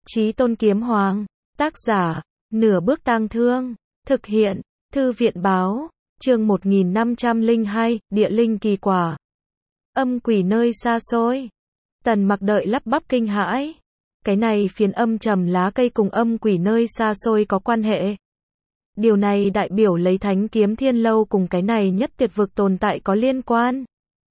Chí Tôn Kiếm Hoàng, tác giả, Nửa Bước Tang Thương, thực hiện, Thư viện báo, chương 1502, Địa linh kỳ quả. Âm quỷ nơi xa xôi. Tần Mặc đợi lắp bắp kinh hãi. Cái này phiến âm trầm lá cây cùng âm quỷ nơi xa xôi có quan hệ. Điều này đại biểu lấy Thánh Kiếm Thiên Lâu cùng cái này nhất tuyệt vực tồn tại có liên quan.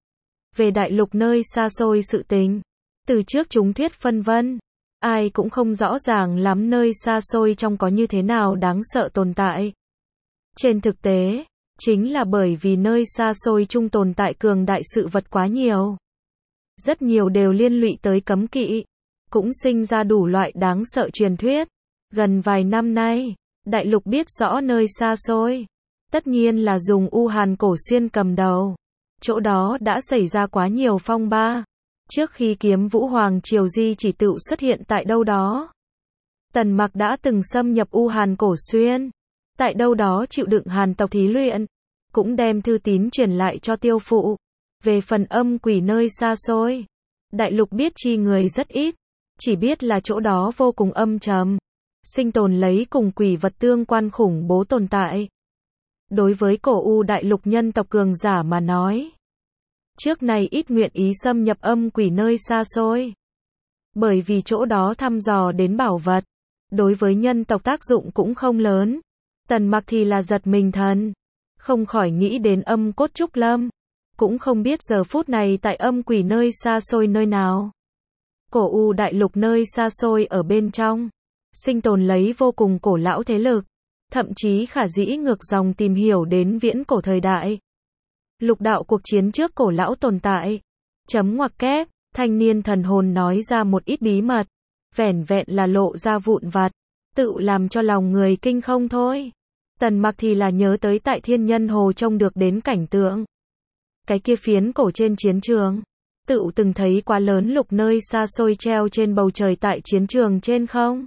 Về đại lục nơi xa xôi sự tình, từ trước chúng thuyết phân vân, ai cũng không rõ ràng lắm nơi xa xôi trong có như thế nào đáng sợ tồn tại. Trên thực tế, chính là bởi vì nơi xa xôi chung tồn tại cường đại sự vật quá nhiều. Rất nhiều đều liên lụy tới cấm kỵ, cũng sinh ra đủ loại đáng sợ truyền thuyết. Gần vài năm nay, đại lục biết rõ nơi xa xôi, tất nhiên là dùng U Hàn Cổ Xuyên cầm đầu. Chỗ đó đã xảy ra quá nhiều phong ba. Trước khi Kiếm Vũ Hoàng Triều Di chỉ tự xuất hiện tại đâu đó, Tần Mặc đã từng xâm nhập U Hàn Cổ Xuyên, tại đâu đó chịu đựng Hàn tộc thí luyện, cũng đem thư tín truyền lại cho Tiêu Phụ. Về phần âm quỷ nơi xa xôi, đại lục biết chi người rất ít, chỉ biết là chỗ đó vô cùng âm trầm, sinh tồn lấy cùng quỷ vật tương quan khủng bố tồn tại. Đối với cổ U đại lục nhân tộc cường giả mà nói, trước này ít nguyện ý xâm nhập âm quỷ nơi xa xôi, bởi vì chỗ đó thăm dò đến bảo vật, đối với nhân tộc tác dụng cũng không lớn. Tần Mặc thì là giật mình thần, không khỏi nghĩ đến âm cốt trúc lâm, cũng không biết giờ phút này tại âm quỷ nơi xa xôi nơi nào. Cổ U đại lục nơi xa xôi ở bên trong, sinh tồn lấy vô cùng cổ lão thế lực, thậm chí khả dĩ ngược dòng tìm hiểu đến viễn cổ thời đại. Lục đạo cuộc chiến trước cổ lão tồn tại. Chấm ngoặc kép, thanh niên thần hồn nói ra một ít bí mật, vẻn vẹn là lộ ra vụn vặt, tự làm cho lòng người kinh không thôi. Tần Mặc thì là nhớ tới tại Thiên Nhân Hồ trông được đến cảnh tượng. Cái kia phiến cổ trên chiến trường, tự từng thấy quá lớn lục nơi xa xôi treo trên bầu trời tại chiến trường trên không?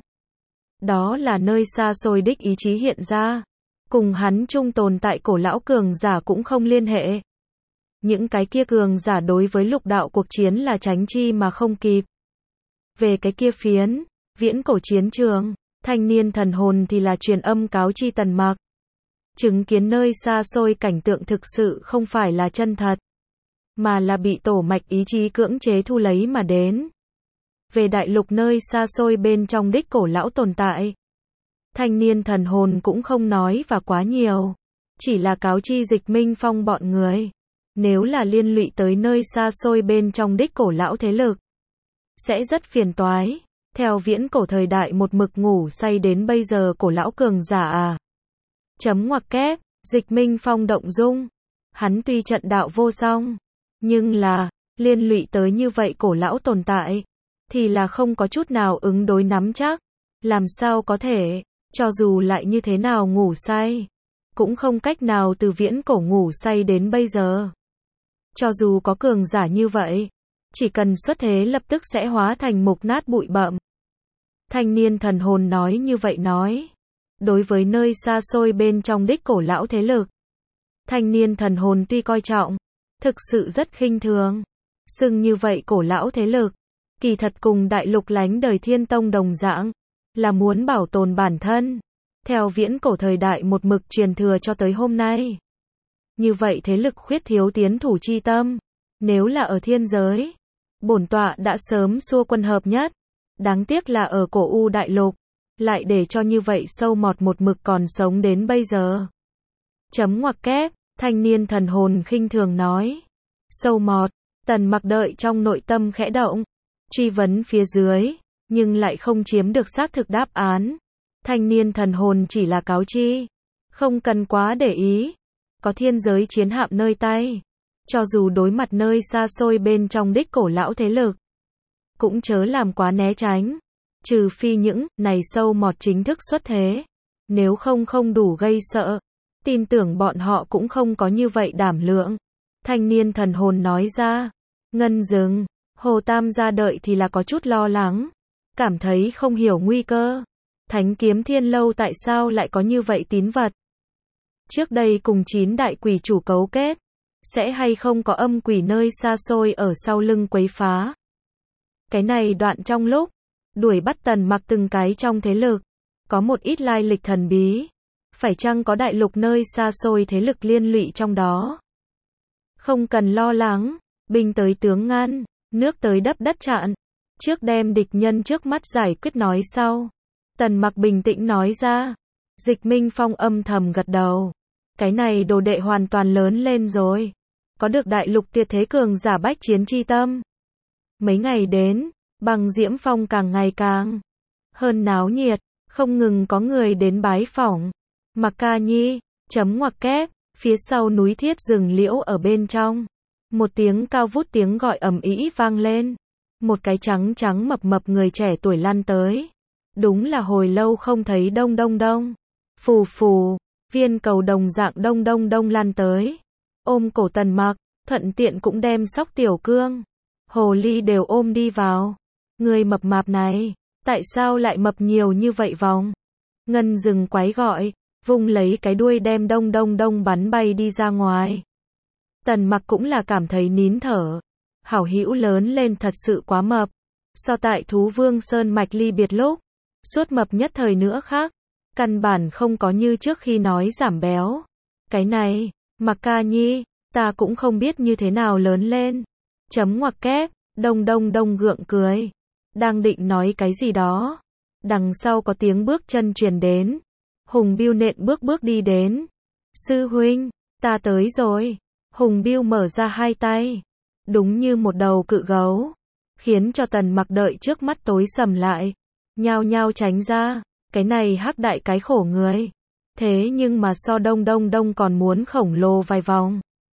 Đó là nơi xa xôi đích ý chí hiện ra, cùng hắn chung tồn tại cổ lão cường giả cũng không liên hệ. Những cái kia cường giả đối với lục đạo cuộc chiến là tránh chi mà không kịp. Về cái kia phiến, viễn cổ chiến trường, thanh niên thần hồn thì là truyền âm cáo chi Tần Mặc. Chứng kiến nơi xa xôi cảnh tượng thực sự không phải là chân thật, mà là bị tổ mạch ý chí cưỡng chế thu lấy mà đến. Về đại lục nơi xa xôi bên trong đích cổ lão tồn tại, thanh niên thần hồn cũng không nói và quá nhiều, chỉ là cáo chi Dịch Minh Phong bọn người. Nếu là liên lụy tới nơi xa xôi bên trong đích cổ lão thế lực, sẽ rất phiền toái. Theo viễn cổ thời đại một mực ngủ say đến bây giờ cổ lão cường giả à. Chấm ngoặc kép, Dịch Minh Phong động dung. Hắn tuy trận đạo vô song, nhưng là, liên lụy tới như vậy cổ lão tồn tại, thì là không có chút nào ứng đối nắm chắc. Làm sao có thể, cho dù lại như thế nào ngủ say, cũng không cách nào từ viễn cổ ngủ say đến bây giờ. Cho dù có cường giả như vậy, chỉ cần xuất thế lập tức sẽ hóa thành mục nát bụi bặm. Thanh niên thần hồn nói như vậy nói. Đối với nơi xa xôi bên trong đích cổ lão thế lực, thanh niên thần hồn tuy coi trọng, thực sự rất khinh thường. Xưng như vậy cổ lão thế lực, kỳ thật cùng đại lục lánh đời Thiên Tông đồng dạng, là muốn bảo tồn bản thân. Theo viễn cổ thời đại một mực truyền thừa cho tới hôm nay. Như vậy thế lực khuyết thiếu tiến thủ chi tâm. Nếu là ở thiên giới, bổn tọa đã sớm xua quân hợp nhất. Đáng tiếc là ở cổ U đại lục, lại để cho như vậy sâu mọt một mực còn sống đến bây giờ. Chấm ngoặc kép, thanh niên thần hồn khinh thường nói. Sâu mọt, Tần Mặc đợi trong nội tâm khẽ động, truy vấn phía dưới, nhưng lại không chiếm được xác thực đáp án. Thanh niên thần hồn chỉ là cáo chi, không cần quá để ý. Có thiên giới chiến hạm nơi tay, cho dù đối mặt nơi xa xôi bên trong đích cổ lão thế lực, cũng chớ làm quá né tránh, trừ phi những này sâu mọt chính thức xuất thế, nếu không không đủ gây sợ, tin tưởng bọn họ cũng không có như vậy đảm lượng. Thanh niên thần hồn nói ra. Ngân Dừng, Hồ Tam gia đợi thì là có chút lo lắng, cảm thấy không hiểu nguy cơ. Thánh Kiếm Thiên Lâu tại sao lại có như vậy tín vật? Trước đây cùng 9 đại quỷ chủ cấu kết, sẽ hay không có âm quỷ nơi xa xôi ở sau lưng quấy phá? Cái này đoạn trong lúc đuổi bắt Tần Mặc từng cái trong thế lực, có một ít lai lịch thần bí, phải chăng có đại lục nơi xa xôi thế lực liên lụy trong đó? Không cần lo lắng, binh tới tướng ngăn, nước tới đắp đất chặn, trước đem địch nhân trước mắt giải quyết nói sau. Tần Mặc bình tĩnh nói ra. Dịch Minh Phong âm thầm gật đầu. Cái này đồ đệ hoàn toàn lớn lên rồi. Có được đại lục tuyệt thế cường giả bách chiến chi tâm. Mấy ngày đến, Băng Diễm Phong càng ngày càng hơn náo nhiệt, không ngừng có người đến bái phỏng. Mặc Ca Nhi, chấm ngoặc kép, phía sau núi thiết rừng liễu ở bên trong. Một tiếng cao vút tiếng gọi ầm ĩ vang lên. Một cái trắng trắng mập mập người trẻ tuổi lăn tới. Đúng là hồi lâu không thấy Đông Đông Đông. Phù phù, viên cầu đồng dạng Đông Đông Đông lăn tới. Ôm cổ Tần Mặc, thuận tiện cũng đem Sóc Tiểu Cương, Hồ Ly đều ôm đi vào. Người mập mạp này, tại sao lại mập nhiều như vậy vòng? Ngân rừng quái gọi, vung lấy cái đuôi đem Đông Đông Đông bắn bay đi ra ngoài. Tần Mặc cũng là cảm thấy nín thở. Hảo hữu lớn lên thật sự quá mập. So tại Thú Vương Sơn Mạch ly biệt lúc, suốt mập nhất thời nữa khác. Căn bản không có như trước khi nói giảm béo. Cái này, Mặc Ca Nhi, ta cũng không biết như thế nào lớn lên. Chấm ngoặc kép, Đông Đông Đông gượng cười. Đang định nói cái gì đó. Đằng sau có tiếng bước chân truyền đến. Hùng Biêu nện bước bước đi đến. Sư huynh, ta tới rồi. Hùng Biêu mở ra hai tay. Đúng như một đầu cự gấu. Khiến cho Tần Mặc đợi trước mắt tối sầm lại. Nhao nhao tránh ra. Cái này hắc đại cái khổ người. Thế nhưng mà so Đông Đông Đông còn muốn khổng lồ vài vòng.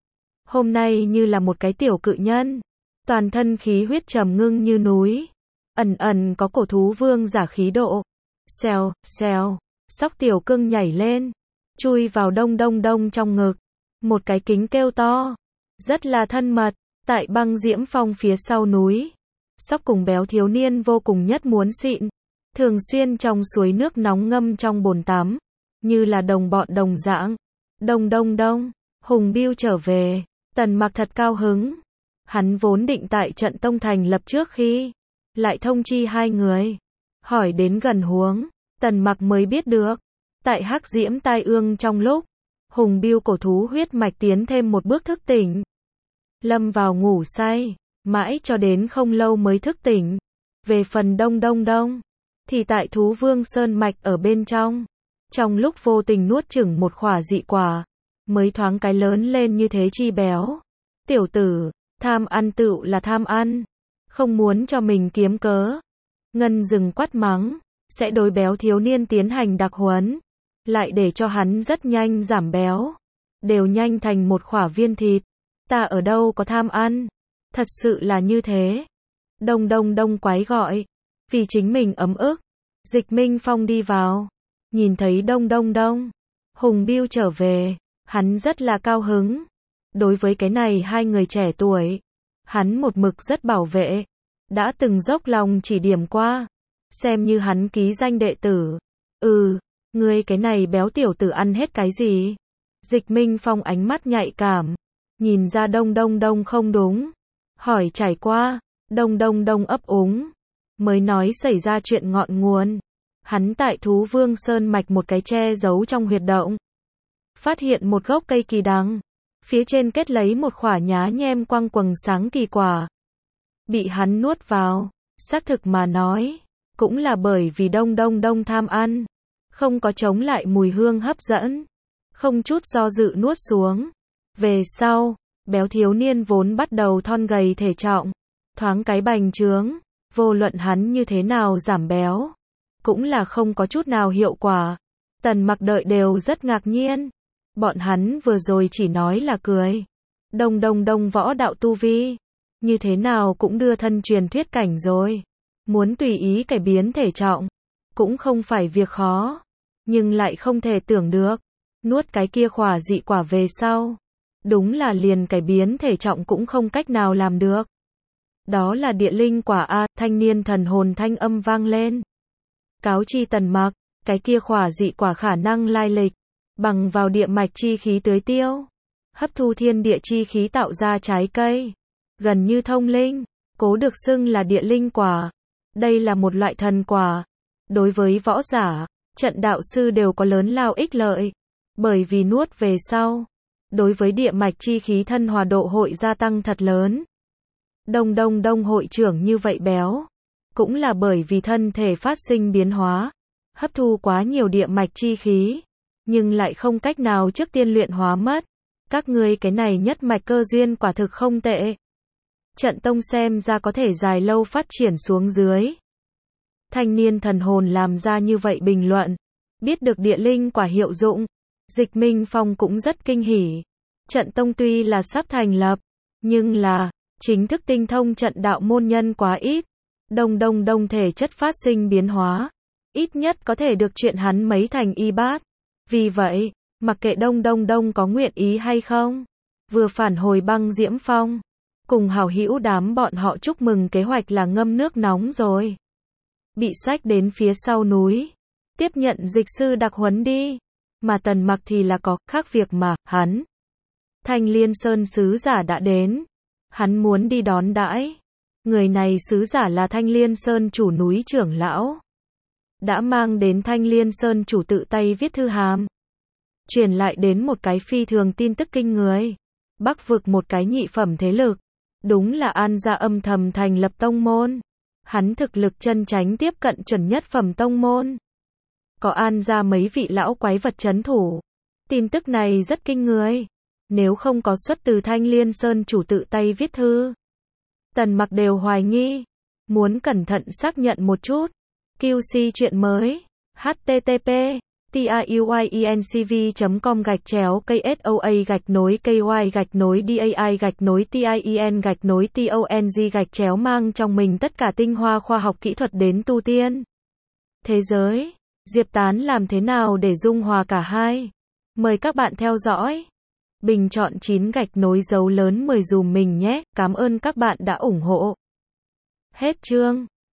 Hôm nay như là một cái tiểu cự nhân. Toàn thân khí huyết trầm ngưng như núi. Ẩn ẩn có cổ thú vương giả khí độ. Xèo, xèo. Sóc Tiểu Cương nhảy lên. Chui vào Đông Đông Đông trong ngực. Một cái kính kêu to. Rất là thân mật. Tại Băng Diễm Phong phía sau núi. Sóc cùng béo thiếu niên vô cùng nhất muốn xịn. Thường xuyên trong suối nước nóng ngâm trong bồn tắm. Như là đồng bọn đồng dạng. Đông Đông Đông. Hùng Biêu trở về. Tần Mặc thật cao hứng. Hắn vốn định tại trận Tông Thành lập trước khi. Lại thông chi hai người. Hỏi đến gần huống. Tần Mặc mới biết được. Tại hắc diễm tai ương trong lúc. Hùng Biêu cổ thú huyết mạch tiến thêm một bước thức tỉnh. Lâm vào ngủ say. Mãi cho đến không lâu mới thức tỉnh. Về phần Đông Đông Đông. Thì tại Thú Vương Sơn Mạch ở bên trong. Trong lúc vô tình nuốt chửng một khỏa dị quả. Mới thoáng cái lớn lên như thế chi béo. Tiểu tử, tham ăn tựu là tham ăn. Không muốn cho mình kiếm cớ. Ngân rừng quát mắng. Sẽ đối béo thiếu niên tiến hành đặc huấn. Lại để cho hắn rất nhanh giảm béo. Đều nhanh thành một khỏa viên thịt. Ta ở đâu có tham ăn. Thật sự là như thế. Đông Đông Đông quái gọi. Vì chính mình ấm ức. Dịch Minh Phong đi vào. Nhìn thấy Đông Đông Đông. Hùng Biêu trở về. Hắn rất là cao hứng. Đối với cái này hai người trẻ tuổi. Hắn một mực rất bảo vệ. Đã từng dốc lòng chỉ điểm qua. Xem như hắn ký danh đệ tử. Ngươi cái này béo tiểu tử ăn hết cái gì? Dịch Minh Phong ánh mắt nhạy cảm. Nhìn ra Đông Đông Đông không đúng. Hỏi trải qua. Đông Đông Đông ấp úng. Mới nói xảy ra chuyện ngọn nguồn. Hắn tại Thú Vương Sơn Mạch một cái che giấu trong huyệt động. Phát hiện một gốc cây kỳ đằng. Phía trên kết lấy một khỏa nhá nhem quang quầng sáng kỳ quả. Bị hắn nuốt vào. Xác thực mà nói. Cũng là bởi vì Đông Đông Đông tham ăn. Không có chống lại mùi hương hấp dẫn. Không chút do dự nuốt xuống. Về sau, béo thiếu niên vốn bắt đầu thon gầy thể trọng. Thoáng cái bành trướng. Vô luận hắn như thế nào giảm béo. Cũng là không có chút nào hiệu quả. Tần Mặc đợi đều rất ngạc nhiên. Bọn hắn vừa rồi chỉ nói là cười. Đông Đông Đông võ đạo tu vi. Như thế nào cũng đưa thân truyền thuyết cảnh rồi. Muốn tùy ý cải biến thể trọng. Cũng không phải việc khó. Nhưng lại không thể tưởng được. Nuốt cái kia khỏa dị quả về sau. Đúng là liền cải biến thể trọng cũng không cách nào làm được. Đó là địa linh quả a, thanh niên thần hồn thanh âm vang lên. Cáo chi Tần Mặc, cái kia khỏa dị quả khả năng lai lịch. Bằng vào địa mạch chi khí tưới tiêu. Hấp thu thiên địa chi khí tạo ra trái cây. Gần như thông linh. Cố được xưng là địa linh quả. Đây là một loại thần quả. Đối với võ giả, trận đạo sư đều có lớn lao ích lợi. Bởi vì nuốt về sau, đối với địa mạch chi khí thân hòa độ hội gia tăng thật lớn. Đông hội trưởng như vậy béo. Cũng là bởi vì thân thể phát sinh biến hóa, hấp thu quá nhiều địa mạch chi khí, nhưng lại không cách nào trước tiên luyện hóa mất. Các ngươi cái này nhất mạch cơ duyên quả thực không tệ. Trận tông xem ra có thể dài lâu phát triển xuống dưới. Thanh niên thần hồn làm ra như vậy bình luận. Biết được địa linh quả hiệu dụng, Dịch Minh Phong cũng rất kinh hỉ. Trận tông tuy là sắp thành lập, nhưng là chính thức tinh thông trận đạo môn nhân quá ít. Đông thể chất phát sinh biến hóa, ít nhất có thể được chuyện hắn mấy thành y bát. Vì vậy, mặc kệ đông có nguyện ý hay không, vừa phản hồi Băng Diễm Phong, cùng hảo hữu đám bọn họ chúc mừng kế hoạch là ngâm nước nóng rồi. Bị xách đến phía sau núi, tiếp nhận dịch sư đặc huấn đi. Mà Tần Mặc thì là có khác việc mà, hắn. Thanh Liên Sơn sứ giả đã đến. Hắn muốn đi đón đãi. Người này sứ giả là Thanh Liên Sơn chủ núi trưởng lão. Đã mang đến Thanh Liên Sơn chủ tự tay viết thư hàm. Truyền lại đến một cái phi thường tin tức kinh người. Bắc vực một cái nhị phẩm thế lực. Đúng là An gia âm thầm thành lập tông môn. Hắn thực lực chân chánh tiếp cận chuẩn nhất phẩm tông môn. Có An gia mấy vị lão quái vật trấn thủ. Tin tức này rất kinh người. Nếu không có xuất từ Thanh Liên Sơn chủ tự tay viết thư, Tần Mặc đều hoài nghi. Muốn cẩn thận xác nhận một chút. QC chuyện mới. http://tiyuincv.com/KSOA-KOI-DAI-TIEN-TONG mang trong mình tất cả tinh hoa khoa học kỹ thuật đến tu tiên. Thế giới, Diệp Tán làm thế nào để dung hòa cả hai? Mời các bạn theo dõi. Bình chọn 9 gạch nối dấu lớn 10 dùm mình nhé. Cảm ơn các bạn đã ủng hộ. Hết chương.